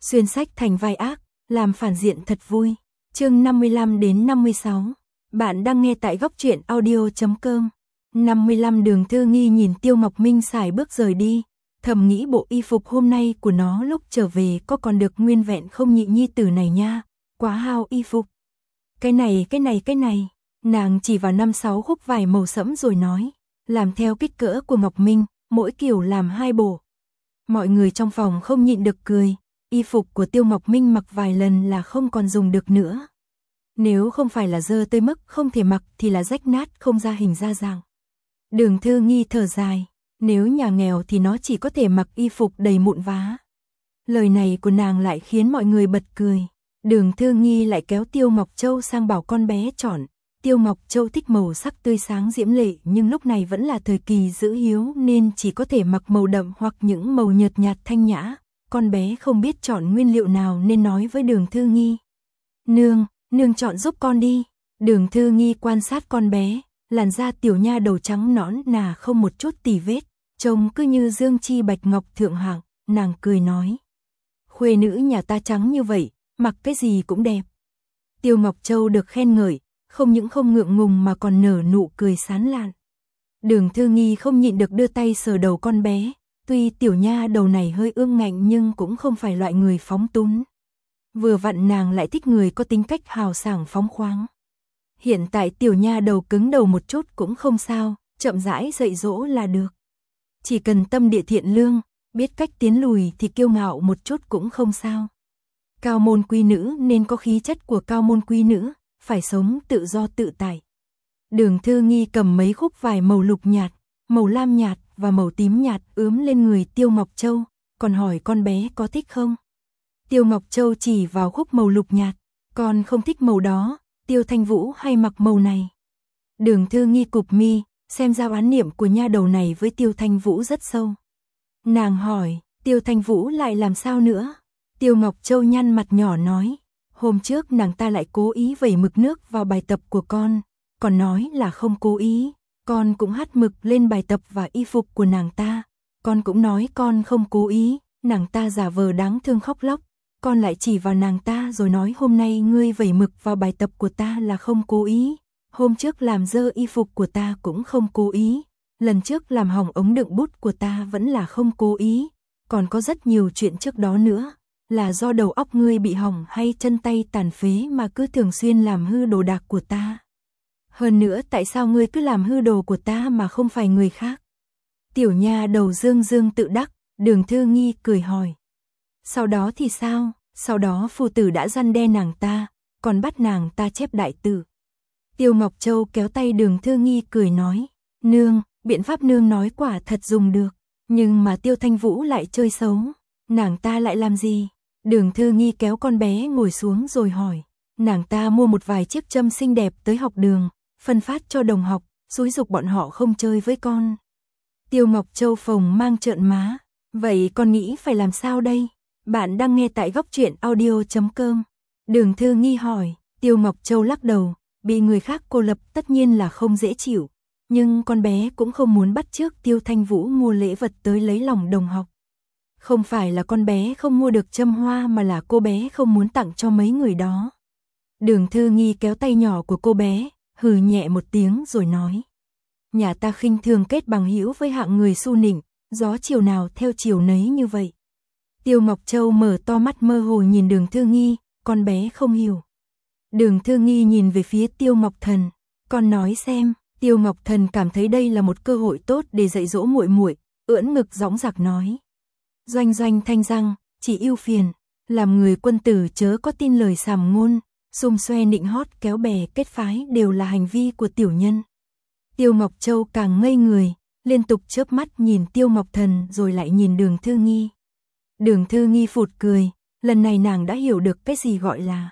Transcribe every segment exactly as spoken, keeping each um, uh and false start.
xuyên sách thành vai ác, làm phản diện thật vui. Chương năm mươi lăm đến năm mươi sáu. Bạn đang nghe tại góc truyện audio chấm com. năm mươi lăm Đường Thư Nghi nhìn Tiêu Ngọc Minh xài bước rời đi, thầm nghĩ bộ y phục hôm nay của nó lúc trở về có còn được nguyên vẹn không nhị nhi tử này nha, quá hao y phục. Cái này, cái này, cái này, nàng chỉ vào năm sáu khúc vải màu sẫm rồi nói, làm theo kích cỡ của Ngọc Minh, mỗi kiểu làm hai bộ. Mọi người trong phòng không nhịn được cười, y phục của Tiêu Ngọc Minh mặc vài lần là không còn dùng được nữa. Nếu không phải là dơ tới mức không thể mặc thì là rách nát không ra hình ra dạng. Đường Thư Nghi thở dài, nếu nhà nghèo thì nó chỉ có thể mặc y phục đầy mụn vá. Lời này của nàng lại khiến mọi người bật cười. Đường Thư Nghi lại kéo Tiêu Ngọc Châu sang bảo con bé chọn. Tiêu Ngọc Châu thích màu sắc tươi sáng diễm lệ nhưng lúc này vẫn là thời kỳ giữ hiếu nên chỉ có thể mặc màu đậm hoặc những màu nhợt nhạt thanh nhã. Con bé không biết chọn nguyên liệu nào nên nói với Đường Thư Nghi. Nương, nương chọn giúp con đi. Đường Thư Nghi quan sát con bé, làn da tiểu nha đầu trắng nõn nà không một chút tì vết, trông cứ như dương chi bạch ngọc thượng hạng, nàng cười nói. Khuê nữ nhà ta trắng như vậy, mặc cái gì cũng đẹp. Tiêu Ngọc Châu được khen ngợi, không những không ngượng ngùng mà còn nở nụ cười sán lạn. Đường Thư Nghi không nhịn được đưa tay sờ đầu con bé, tuy tiểu nha đầu này hơi ương ngạnh nhưng cũng không phải loại người phóng túng. Vừa vặn nàng lại thích người có tính cách hào sảng phóng khoáng. Hiện tại tiểu nha đầu cứng đầu một chút cũng không sao, chậm rãi dạy dỗ là được. Chỉ cần tâm địa thiện lương, biết cách tiến lùi thì kiêu ngạo một chút cũng không sao. Cao môn quý nữ nên có khí chất của cao môn quý nữ, phải sống tự do tự tại. Đường Thư Nghi cầm mấy khúc vải màu lục nhạt, màu lam nhạt và màu tím nhạt ướm lên người Tiêu Ngọc Châu, còn hỏi con bé có thích không. Tiêu Ngọc Châu chỉ vào khúc màu lục nhạt, con không thích màu đó, Tiêu Thanh Vũ hay mặc màu này. Đường Thư Nghi cụp mi, xem ra oán niệm của nha đầu này với Tiêu Thanh Vũ rất sâu. Nàng hỏi, Tiêu Thanh Vũ lại làm sao nữa? Tiêu Ngọc Châu nhăn mặt nhỏ nói, hôm trước nàng ta lại cố ý vẩy mực nước vào bài tập của con, còn nói là không cố ý, con cũng hắt mực lên bài tập và y phục của nàng ta, con cũng nói con không cố ý, nàng ta giả vờ đáng thương khóc lóc, con lại chỉ vào nàng ta rồi nói hôm nay ngươi vẩy mực vào bài tập của ta là không cố ý, hôm trước làm dơ y phục của ta cũng không cố ý, lần trước làm hỏng ống đựng bút của ta vẫn là không cố ý, còn có rất nhiều chuyện trước đó nữa, là do đầu óc ngươi bị hỏng hay chân tay tàn phế mà cứ thường xuyên làm hư đồ đạc của ta. Hơn nữa tại sao ngươi cứ làm hư đồ của ta mà không phải người khác? Tiểu nha đầu dương dương tự đắc, Đường Thư Nghi cười hỏi. Sau đó thì sao? Sau đó phu tử đã răn đe nàng ta, còn bắt nàng ta chép đại tử. Tiêu Ngọc Châu kéo tay Đường Thư Nghi cười nói, nương, biện pháp nương nói quả thật dùng được, nhưng mà Tiêu Thanh Vũ lại chơi xấu, nàng ta lại làm gì? Đường Thư Nghi kéo con bé ngồi xuống rồi hỏi, nàng ta mua một vài chiếc châm xinh đẹp tới học đường, phân phát cho đồng học, xúi giục bọn họ không chơi với con. Tiêu Ngọc Châu phồng mang trợn má, vậy con nghĩ phải làm sao đây? Bạn đang nghe tại góc truyện audio chấm com. Đường Thư Nghi hỏi, Tiêu Ngọc Châu lắc đầu, bị người khác cô lập tất nhiên là không dễ chịu, nhưng con bé cũng không muốn bắt chước Tiêu Thanh Vũ mua lễ vật tới lấy lòng đồng học. Không phải là con bé không mua được châm hoa mà là cô bé không muốn tặng cho mấy người đó. Đường Thư Nghi kéo tay nhỏ của cô bé, hừ nhẹ một tiếng rồi nói. Nhà ta khinh thường kết bằng hữu với hạng người su nịnh, gió chiều nào theo chiều nấy như vậy. Tiêu Ngọc Châu mở to mắt mơ hồ nhìn Đường Thư Nghi, con bé không hiểu. Đường Thư Nghi nhìn về phía Tiêu Ngọc Thần, con nói xem. Tiêu Ngọc Thần cảm thấy đây là một cơ hội tốt để dạy dỗ muội muội, ưỡn ngực dõng dạc nói. Doanh doanh thanh răng, chỉ ưu phiền, làm người quân tử chớ có tin lời sàm ngôn, xum xoe nịnh hót kéo bè kết phái đều là hành vi của tiểu nhân. Tiêu Ngọc Châu càng ngây người, liên tục chớp mắt nhìn Tiêu Ngọc Thần rồi lại nhìn Đường Thư Nghi. Đường Thư Nghi phụt cười, lần này nàng đã hiểu được cái gì gọi là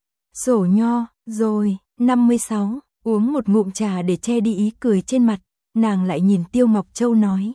sổ nho, rồi, năm mươi sáu, uống một ngụm trà để che đi ý cười trên mặt, nàng lại nhìn Tiêu Ngọc Châu nói.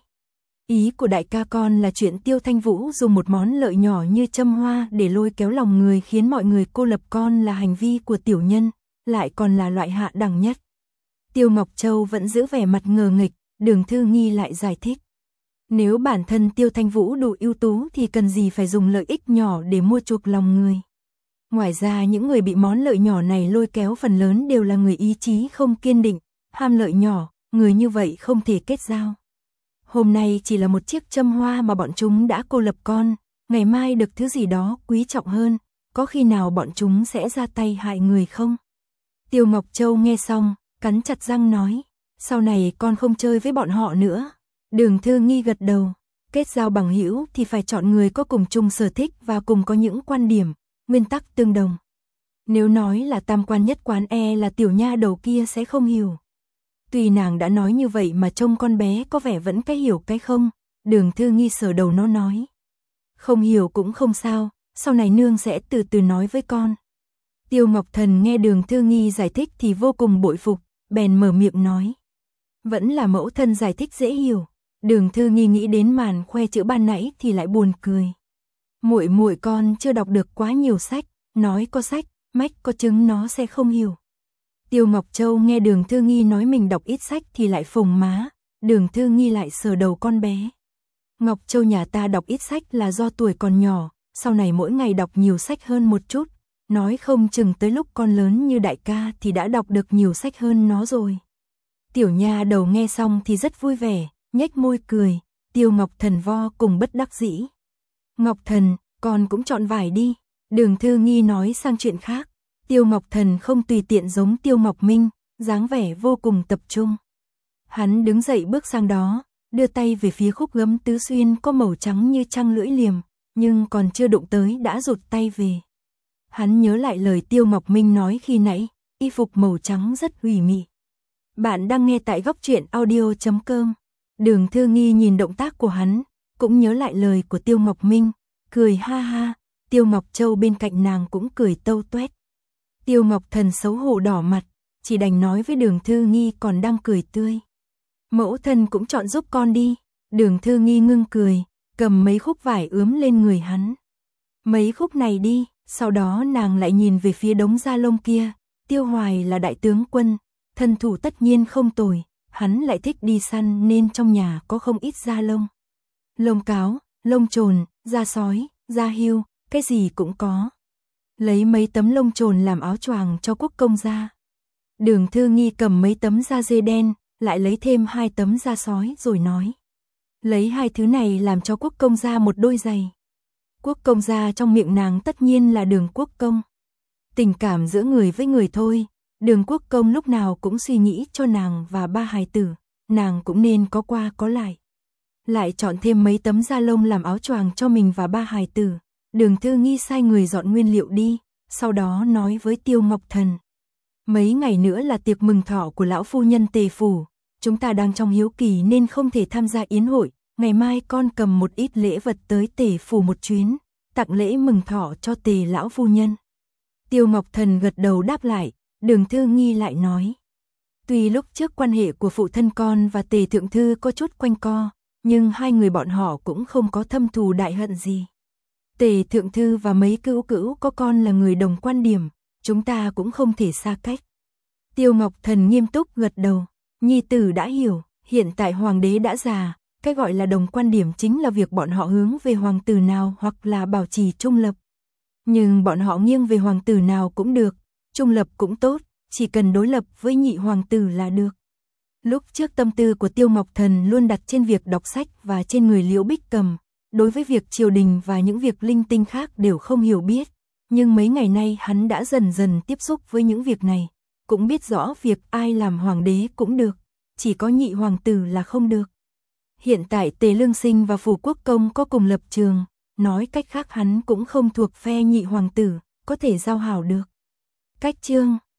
Ý của đại ca con là chuyện Tiêu Thanh Vũ dùng một món lợi nhỏ như châm hoa để lôi kéo lòng người khiến mọi người cô lập con là hành vi của tiểu nhân, lại còn là loại hạ đẳng nhất. Tiêu Ngọc Châu vẫn giữ vẻ mặt ngờ nghịch, Đường Thư Nghi lại giải thích. Nếu bản thân Tiêu Thanh Vũ đủ ưu tú thì cần gì phải dùng lợi ích nhỏ để mua chuộc lòng người. Ngoài ra những người bị món lợi nhỏ này lôi kéo phần lớn đều là người ý chí không kiên định, ham lợi nhỏ, người như vậy không thể kết giao. Hôm nay chỉ là một chiếc châm hoa mà bọn chúng đã cô lập con, ngày mai được thứ gì đó quý trọng hơn, có khi nào bọn chúng sẽ ra tay hại người không? Tiêu Ngọc Châu nghe xong, cắn chặt răng nói, sau này con không chơi với bọn họ nữa. Đường Thư Nghi gật đầu, kết giao bằng hữu thì phải chọn người có cùng chung sở thích và cùng có những quan điểm, nguyên tắc tương đồng. Nếu nói là tam quan nhất quán e là tiểu nha đầu kia sẽ không hiểu. Tuy nàng đã nói như vậy mà trông con bé có vẻ vẫn cái hiểu cái không, Đường Thư Nghi sờ đầu nó nói. Không hiểu cũng không sao, sau này nương sẽ từ từ nói với con. Tiêu Ngọc Thần nghe Đường Thư Nghi giải thích thì vô cùng bội phục, bèn mở miệng nói. Vẫn là mẫu thân giải thích dễ hiểu. Đường Thư Nghi nghĩ đến màn khoe chữ ban nãy thì lại buồn cười. Muội muội con chưa đọc được quá nhiều sách, nói có sách, mách có chứng nó sẽ không hiểu. Tiêu Ngọc Châu nghe Đường Thư Nghi nói mình đọc ít sách thì lại phồng má, Đường Thư Nghi lại sờ đầu con bé. Ngọc Châu nhà ta đọc ít sách là do tuổi còn nhỏ, sau này mỗi ngày đọc nhiều sách hơn một chút, nói không chừng tới lúc con lớn như đại ca thì đã đọc được nhiều sách hơn nó rồi. Tiểu nha đầu nghe xong thì rất vui vẻ, nhếch môi cười, Tiêu Ngọc Thần vo cùng bất đắc dĩ. Ngọc Thần, con cũng chọn vải đi. Đường Thư Nghi nói sang chuyện khác. Tiêu Ngọc Thần không tùy tiện giống Tiêu Ngọc Minh, dáng vẻ vô cùng tập trung. Hắn đứng dậy bước sang đó, đưa tay về phía khúc gấm tứ xuyên có màu trắng như trăng lưỡi liềm, nhưng còn chưa đụng tới đã rụt tay về. Hắn nhớ lại lời Tiêu Ngọc Minh nói khi nãy, y phục màu trắng rất ủy mị. Bạn đang nghe tại góc truyện audio chấm com. Đường Thư Nghi nhìn động tác của hắn, cũng nhớ lại lời của Tiêu Ngọc Minh, cười ha ha, Tiêu Ngọc Châu bên cạnh nàng cũng cười tâu tuét. Tiêu Ngọc Thần xấu hổ đỏ mặt, chỉ đành nói với Đường Thư Nghi còn đang cười tươi. Mẫu thân cũng chọn giúp con đi. Đường Thư Nghi ngưng cười, cầm mấy khúc vải ướm lên người hắn. Mấy khúc này đi, sau đó nàng lại nhìn về phía đống da lông kia, Tiêu Hoài là đại tướng quân, thân thủ tất nhiên không tồi, hắn lại thích đi săn nên trong nhà có không ít da lông. Lông cáo, lông trồn, da sói, da hươu, cái gì cũng có. Lấy mấy tấm lông trồn làm áo choàng cho Quốc công gia. Đường Thư Nghi cầm mấy tấm da dê đen, lại lấy thêm hai tấm da sói rồi nói. Lấy hai thứ này làm cho Quốc công gia một đôi giày. Quốc công gia trong miệng nàng tất nhiên là Đường Quốc công. Tình cảm giữa người với người thôi, Đường Quốc công lúc nào cũng suy nghĩ cho nàng và ba hài tử, nàng cũng nên có qua có lại. Lại chọn thêm mấy tấm da lông làm áo choàng cho mình và ba hài tử. Đường Thư Nghi sai người dọn nguyên liệu đi, sau đó nói với Tiêu Ngọc Thần. Mấy ngày nữa là tiệc mừng thọ của lão phu nhân Tề phủ, chúng ta đang trong hiếu kỳ nên không thể tham gia yến hội, ngày mai con cầm một ít lễ vật tới Tề phủ một chuyến, tặng lễ mừng thọ cho Tề lão phu nhân. Tiêu Ngọc Thần gật đầu đáp lại, Đường Thư Nghi lại nói. Tuy lúc trước quan hệ của phụ thân con và Tề thượng thư có chút quanh co, nhưng hai người bọn họ cũng không có thâm thù đại hận gì. Tề thượng thư và mấy cữu cữu có con là người đồng quan điểm, chúng ta cũng không thể xa cách. Tiêu Ngọc Thần nghiêm túc gật đầu, nhi tử đã hiểu, hiện tại hoàng đế đã già, cái gọi là đồng quan điểm chính là việc bọn họ hướng về hoàng tử nào hoặc là bảo trì trung lập. Nhưng bọn họ nghiêng về hoàng tử nào cũng được, trung lập cũng tốt, chỉ cần đối lập với nhị hoàng tử là được. Lúc trước tâm tư của Tiêu Ngọc Thần luôn đặt trên việc đọc sách và trên người Liễu Bích Cầm, đối với việc triều đình và những việc linh tinh khác đều không hiểu biết, nhưng mấy ngày nay hắn đã dần dần tiếp xúc với những việc này, cũng biết rõ việc ai làm hoàng đế cũng được, chỉ có nhị hoàng tử là không được. Hiện tại Tề Lương Sinh và Phủ Quốc công có cùng lập trường, nói cách khác hắn cũng không thuộc phe nhị hoàng tử, có thể giao hảo được. Cách chương